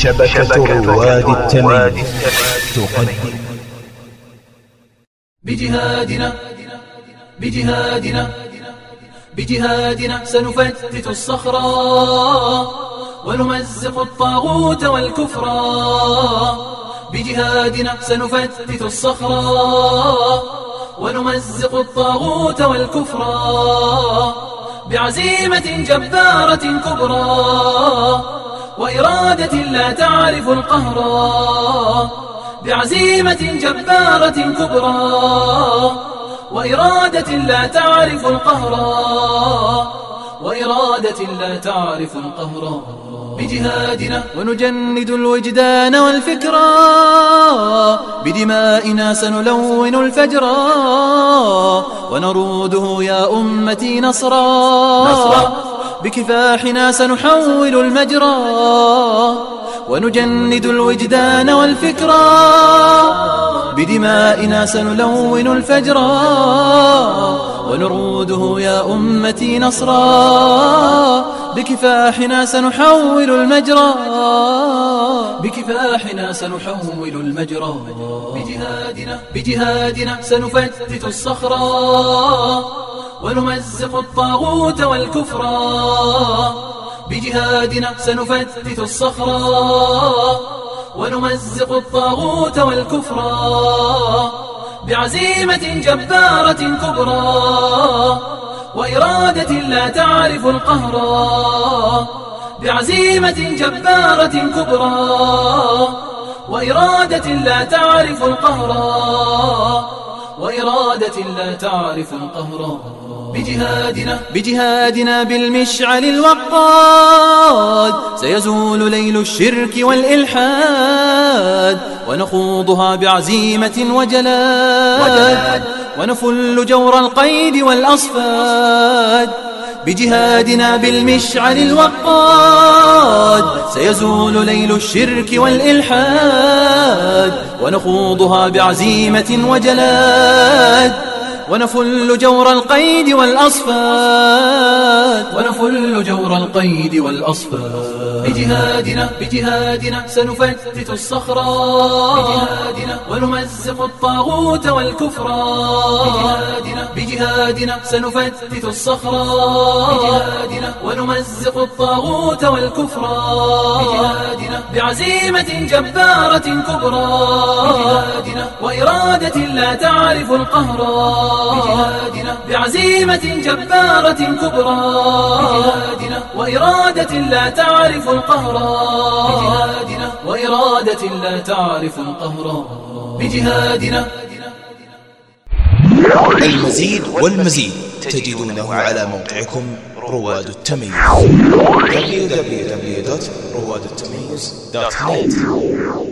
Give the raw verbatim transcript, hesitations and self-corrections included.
شبكة رواد التمييز تقدم بجهادنا بجهادنا بجهادنا سنفتت الصخرة ونمزق الطاغوت والكفر. بجهادنا سنفتت الصخرة ونمزق الطاغوت والكفر بعزيمة جبارة كبرى وإرادة لا تعرف القهر. بعزيمة جبارة كبرى وإرادة لا تعرف القهر. وإرادة لا تعرف القهر. بجهادنا ونجند الوجدان والفكرة بدمائنا سنلون الفجر ونروده يا أمتي نصرا. نصرا بكفاحنا سنحول المجرى ونجند الوجدان والفكرة بدمائنا سنلون الفجر ونروده يا أمتي نصرا. بكفاحنا سنحول المجرى بكفاحنا سنحول المجرى. بجهادنا بجهادنا سنفتت الصخرة ونمزق الطاغوت والكفر. بجهادنا سنفتت الصخرة ونمزق الطاغوت والكفر بعزيمة جبارة كبرى وإرادة لا تعرف القهر. بعزيمة جبارة كبرى وإرادة لا تعرف القهر. وإرادة لا تعرف القهر. بجهادنا بجهادنا بالمشعل الوقاد سيزول ليل الشرك والإلحاد ونخوضها بعزيمة وجلاد ونفل جور القيد والأصفاد. بجهادنا بالمشعل الوقاد سيزول ليل الشرك والإلحاد ونخوضها بعزيمة وجلاد ونفل جور القيد والأصفاد. ونفل جور القيد والأصفاد. بجهادنا بجهادنا سنفتت الصخرة بجهادنا ونمزق الطاغوت والكفر. بجهادنا بجهادنا سنفتت الصخرة بجهادنا ونمزق الطاغوت والكفر بجهادنا بعزيمة جبارة كبرى بجهادنا وإرادة لا تعرف القهر. بجهادنا بعزيمة جبارة كبرى بجهادنا وإرادة لا تعرف القهر. بجهادنا وإرادة لا تعرف القهر. بجهادنا. المزيد والمزيد تجدونه على موقعكم رواد التمييز دبليو دبليو دبليو دوت رواد التمييز دوت نت.